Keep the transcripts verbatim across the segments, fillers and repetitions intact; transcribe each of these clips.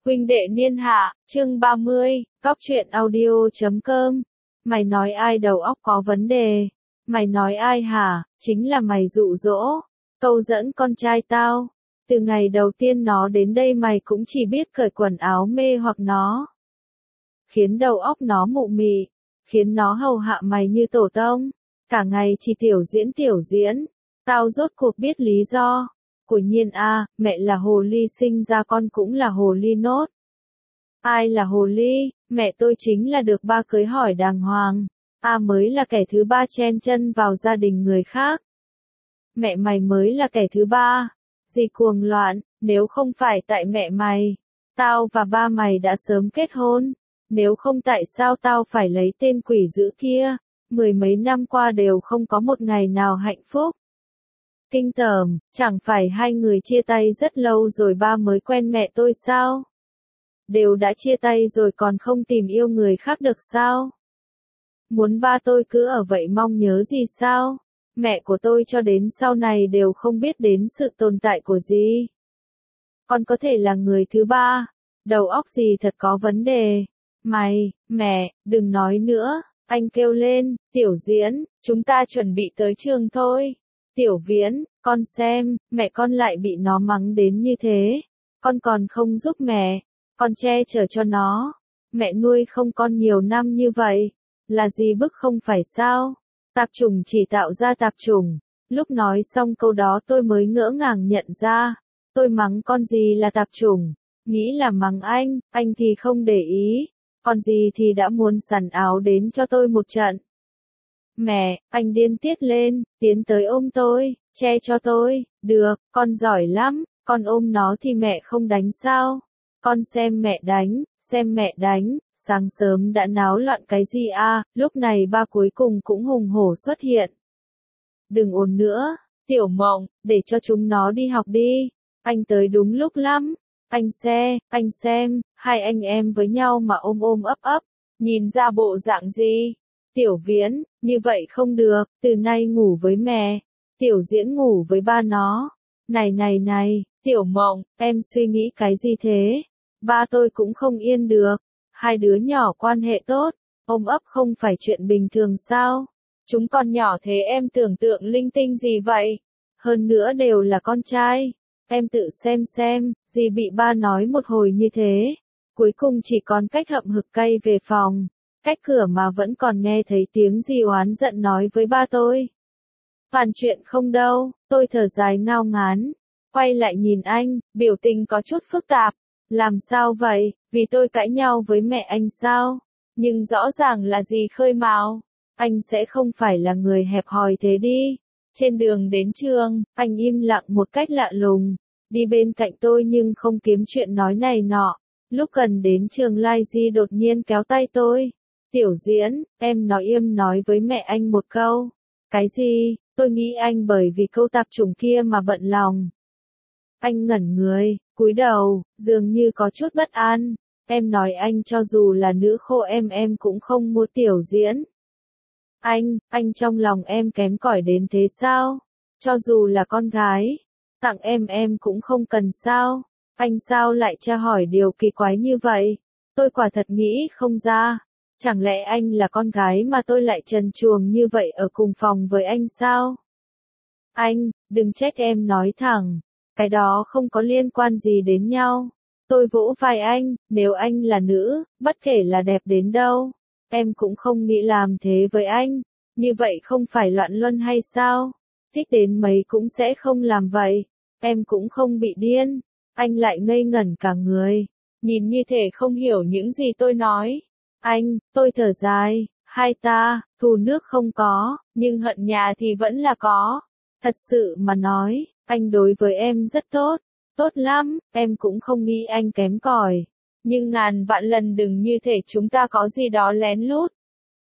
Huynh đệ niên hạ, chương ba mươi, Cóc truyện audio chấm com. Mày nói ai đầu óc có vấn đề? Mày nói ai hả? Chính là mày dụ dỗ, câu dẫn con trai tao. Từ ngày đầu tiên nó đến đây mày cũng chỉ biết cởi quần áo mê hoặc nó. Khiến đầu óc nó mụ mị, khiến nó hầu hạ mày như tổ tông. Cả ngày chỉ tiểu diễn tiểu diễn. Tao rốt cuộc biết lý do. Của Nhiên a, mẹ là hồ ly sinh ra con cũng là hồ ly nốt. Ai là hồ ly? Mẹ tôi chính là được ba cưới hỏi đàng hoàng. A mới là kẻ thứ ba chen chân vào gia đình người khác. Mẹ mày mới là kẻ thứ ba. Gì cuồng loạn, nếu không phải tại mẹ mày, tao và ba mày đã sớm kết hôn. Nếu không tại sao tao phải lấy tên quỷ dữ kia, mười mấy năm qua đều không có một ngày nào hạnh phúc. Kinh tởm, chẳng phải hai người chia tay rất lâu rồi ba mới quen mẹ tôi sao? Đều đã chia tay rồi còn không tìm yêu người khác được sao? Muốn ba tôi cứ ở vậy mong nhớ gì sao? Mẹ của tôi cho đến sau này đều không biết đến sự tồn tại của gì. Con có thể là người thứ ba, đầu óc gì thật có vấn đề. Mày, mẹ, đừng nói nữa, anh kêu lên, Tiểu Diễn, chúng ta chuẩn bị tới trường thôi. Tiểu Viễn, con xem, mẹ con lại bị nó mắng đến như thế. Con còn không giúp mẹ, con che chở cho nó. Mẹ nuôi không con nhiều năm như vậy, là gì bức không phải sao? Tạp chủng chỉ tạo ra tạp chủng. Lúc nói xong câu đó tôi mới ngỡ ngàng nhận ra. Tôi mắng con gì là tạp chủng, nghĩ là mắng anh, anh thì không để ý. Còn gì thì đã muốn sắn áo đến cho tôi một trận. Mẹ, anh điên tiết lên, tiến tới ôm tôi, che cho tôi, được, con giỏi lắm, con ôm nó thì mẹ không đánh sao? Con xem mẹ đánh, xem mẹ đánh, sáng sớm đã náo loạn cái gì à, lúc này ba cuối cùng cũng hùng hổ xuất hiện. Đừng ồn nữa, Tiểu Mộng, để cho chúng nó đi học đi, anh tới đúng lúc lắm, anh xe, anh xem, hai anh em với nhau mà ôm ôm ấp ấp, nhìn ra bộ dạng gì? Tiểu Viễn, như vậy không được, từ nay ngủ với mẹ, Tiểu Diễn ngủ với ba nó. Này này này, Tiểu Mộng, em suy nghĩ cái gì thế? Ba tôi cũng không yên được, hai đứa nhỏ quan hệ tốt, ôm ấp không phải chuyện bình thường sao? Chúng còn nhỏ thế em tưởng tượng linh tinh gì vậy? Hơn nữa đều là con trai, em tự xem xem, gì bị ba nói một hồi như thế. Cuối cùng chỉ còn cách hậm hực cay về phòng. Cách cửa mà vẫn còn nghe thấy tiếng gì oán giận nói với ba tôi. Phản chuyện không đâu, tôi thở dài ngao ngán. Quay lại nhìn anh, biểu tình có chút phức tạp. Làm sao vậy, vì tôi cãi nhau với mẹ anh sao? Nhưng rõ ràng là gì khơi mào. Anh sẽ không phải là người hẹp hòi thế đi. Trên đường đến trường, anh im lặng một cách lạ lùng. Đi bên cạnh tôi nhưng không kiếm chuyện nói này nọ. Lúc gần đến trường Lai Di đột nhiên kéo tay tôi. Tiểu Diễn, em nói im nói với mẹ anh một câu. Cái gì? Tôi nghĩ anh bởi vì câu tạp chủng kia mà bận lòng. Anh ngẩn người, cúi đầu, dường như có chút bất an. Em nói anh cho dù là nữ khô em em cũng không mua Tiểu Diễn. Anh, anh trong lòng em kém cỏi đến thế sao? Cho dù là con gái, tặng em em cũng không cần sao? Anh sao lại tra hỏi điều kỳ quái như vậy? Tôi quả thật nghĩ không ra. Chẳng lẽ anh là con gái mà tôi lại trần truồng như vậy ở cùng phòng với anh sao? Anh, đừng trách em nói thẳng. Cái đó không có liên quan gì đến nhau. Tôi vỗ vai anh, nếu anh là nữ, bất kể là đẹp đến đâu, em cũng không nghĩ làm thế với anh. Như vậy không phải loạn luân hay sao? Thích đến mấy cũng sẽ không làm vậy. Em cũng không bị điên. Anh lại ngây ngẩn cả người. Nhìn như thể không hiểu những gì tôi nói. Anh, tôi thở dài, hai ta, thù nước không có, nhưng hận nhà thì vẫn là có. Thật sự mà nói, anh đối với em rất tốt, tốt lắm, em cũng không nghĩ anh kém cỏi. Nhưng ngàn vạn lần đừng như thể chúng ta có gì đó lén lút.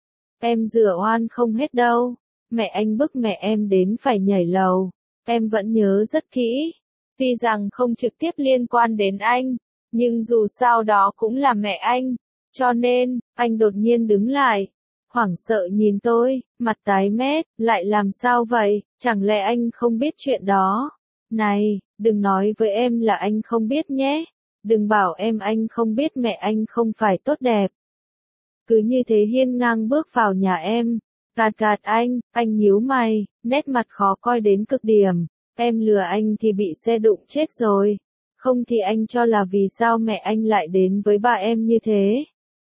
Em rửa oan không hết đâu, mẹ anh bức mẹ em đến phải nhảy lầu, em vẫn nhớ rất kỹ. Tuy rằng không trực tiếp liên quan đến anh, nhưng dù sao đó cũng là mẹ anh. Cho nên, anh đột nhiên đứng lại, hoảng sợ nhìn tôi, mặt tái mét, lại làm sao vậy, chẳng lẽ anh không biết chuyện đó? Này, đừng nói với em là anh không biết nhé, Đừng bảo em anh không biết mẹ anh không phải tốt đẹp. Cứ như thế hiên ngang bước vào nhà em, gạt gạt anh, anh nhíu mày, nét mặt khó coi đến cực điểm. Em lừa anh thì bị xe đụng chết rồi. Không thì anh cho là vì sao mẹ anh lại đến với ba em như thế.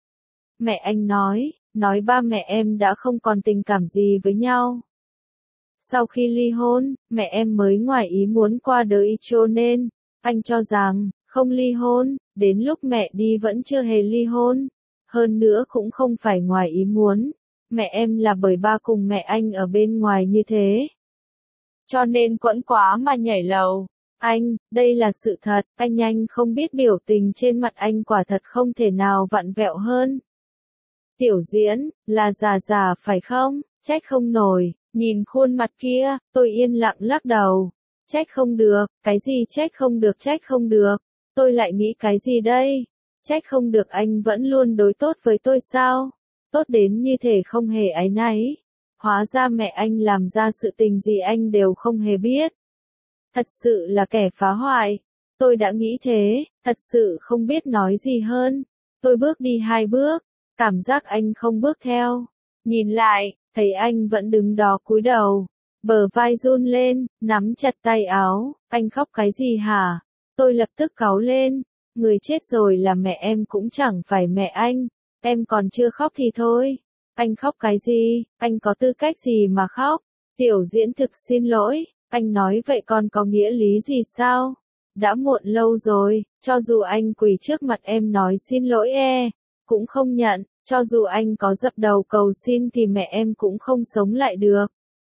Mẹ anh nói, nói ba mẹ em đã không còn tình cảm gì với nhau. Sau khi ly hôn, mẹ em mới ngoài ý muốn qua đời cho nên, anh cho rằng, không ly hôn, đến lúc mẹ đi vẫn chưa hề ly hôn. Hơn nữa cũng không phải ngoài ý muốn, mẹ em là bởi ba cùng mẹ anh ở bên ngoài như thế. Cho nên quẫn quá mà nhảy lầu. Anh, đây là sự thật, anh anh không biết biểu tình trên mặt anh quả thật không thể nào vặn vẹo hơn. Tiểu Diễn, là già già phải không, trách không nổi, nhìn khuôn mặt kia, tôi yên lặng lắc đầu. Trách không được, cái gì trách không được trách không được, tôi lại nghĩ cái gì đây? Trách không được anh vẫn luôn đối tốt với tôi sao? Tốt đến như thể không hề áy náy. Hóa ra mẹ anh làm ra sự tình gì anh đều không hề biết. Thật sự là kẻ phá hoại. Tôi đã nghĩ thế, thật sự không biết nói gì hơn. Tôi bước đi hai bước, cảm giác anh không bước theo. Nhìn lại, thấy anh vẫn đứng đó cúi đầu. Bờ vai run lên, nắm chặt tay áo. Anh khóc cái gì hả? Tôi lập tức cáu lên. Người chết rồi là mẹ em cũng chẳng phải mẹ anh. Em còn chưa khóc thì thôi. Anh khóc cái gì? Anh có tư cách gì mà khóc? Tiểu Diễn thực xin lỗi. Anh nói vậy còn có nghĩa lý gì sao? Đã muộn lâu rồi, cho dù anh quỳ trước mặt em nói xin lỗi e, cũng không nhận, cho dù anh có dập đầu cầu xin thì mẹ em cũng không sống lại được.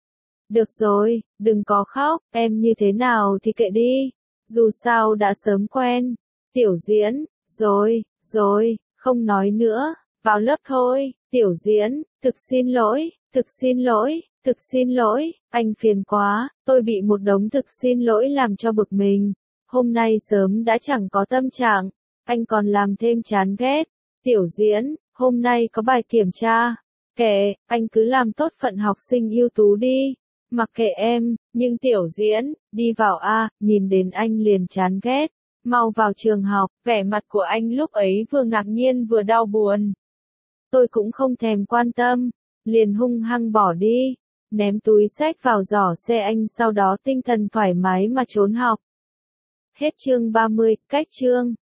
Được rồi, đừng có khóc, em như thế nào thì kệ đi, dù sao đã sớm quen. Tiểu Diễn, rồi, rồi, không nói nữa, vào lớp thôi. Tiểu Diễn, thực xin lỗi, thực xin lỗi, thực xin lỗi, anh phiền quá, tôi bị một đống thực xin lỗi làm cho bực mình. Hôm nay sớm đã chẳng có tâm trạng, anh còn làm thêm chán ghét. Tiểu Diễn, hôm nay có bài kiểm tra. Kệ, anh cứ làm tốt phận học sinh ưu tú đi. Mặc kệ em, nhưng Tiểu Diễn, đi vào a, nhìn đến anh liền chán ghét. Mau vào trường học, vẻ mặt của anh lúc ấy vừa ngạc nhiên vừa đau buồn. Tôi cũng không thèm quan tâm, liền hung hăng bỏ đi, ném túi xách vào giỏ xe anh sau đó tinh thần thoải mái mà trốn học. Hết chương ba mươi, cách chương.